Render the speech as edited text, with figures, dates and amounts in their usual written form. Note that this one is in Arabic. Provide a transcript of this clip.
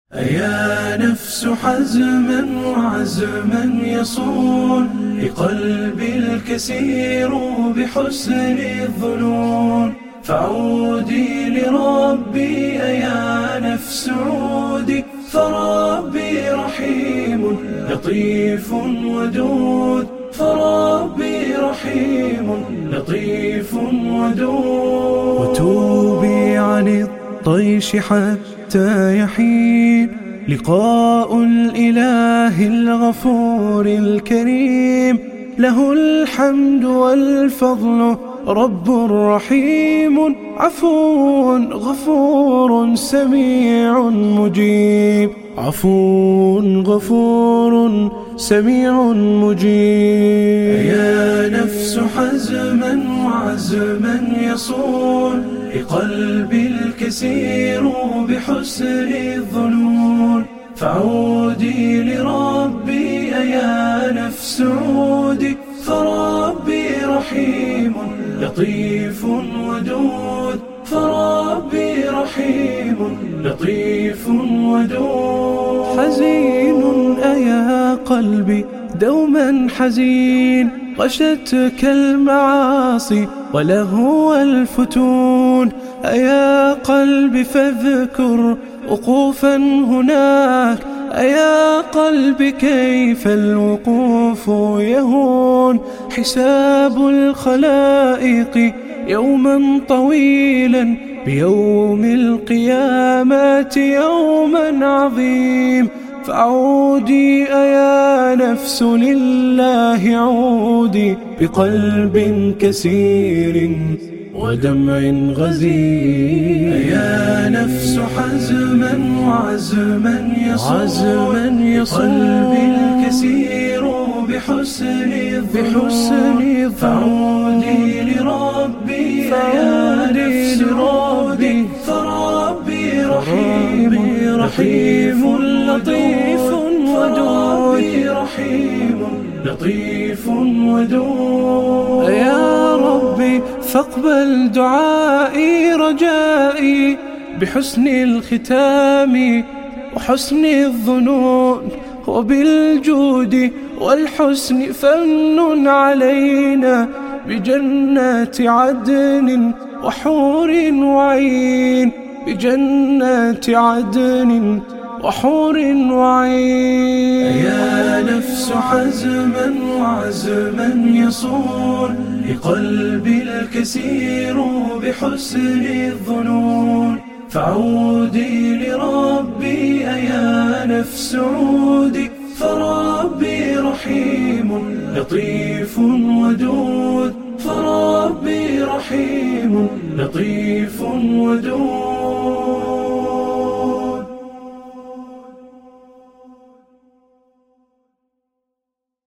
أيا نفس حزما وعزما يصون لقلبي الكسير بحسن الظنون، فعودي لربي أيا نفس عودي، فربي رحيم لطيف ودود، فربي رحيم لطيف ودود. وتوبي عن الطيش حتى يحين لقاء الإله الغفور الكريم، له الحمد والفضل رب رحيم، عفو غفور سميع مجيب، عفو غفور سميع مجيب. يا نفس حزما وعزما يصون لقلبي الكسير بحسن الظنون، فعودي لربي أيا نفس عودي، فربي رحيم لطيف ودود، فربي رحيم لطيف ودود. حزين أيا قلبي دوما حزين، غشتك المعاصي ولهو الفتون، أيا قلبي فاذكر وقوفا هناك، أيا قلبي كيف الوقوف يهون، حساب الخلائق يوما طويلا، بيوم القيامة يوما عظيم، فعودي أيا نفس لله عودي، بقلب كسير ودمع غزير. أيا نفس حزما وعزما يصون قلبي الكسير بحسن الظنون، فعودي لربي أيا نفس عودي، فربي رحيم لطيف ودود، رحيم لطيف ودود. يا ربي فاقبل دعائي رجائي، بحسن الختام وحسن الظنون، وبالجود والحسن فمن علينا، بجنات عدن وحور وعين، بجنات عدن وحور وعين. يا نفس حزما وعزما يصون لقلبي الكسير بحسن الظنون، فعودي لربي أيا نفس عودي، فربي رحيم لطيف ودود، فربي رحيم لطيف ودود.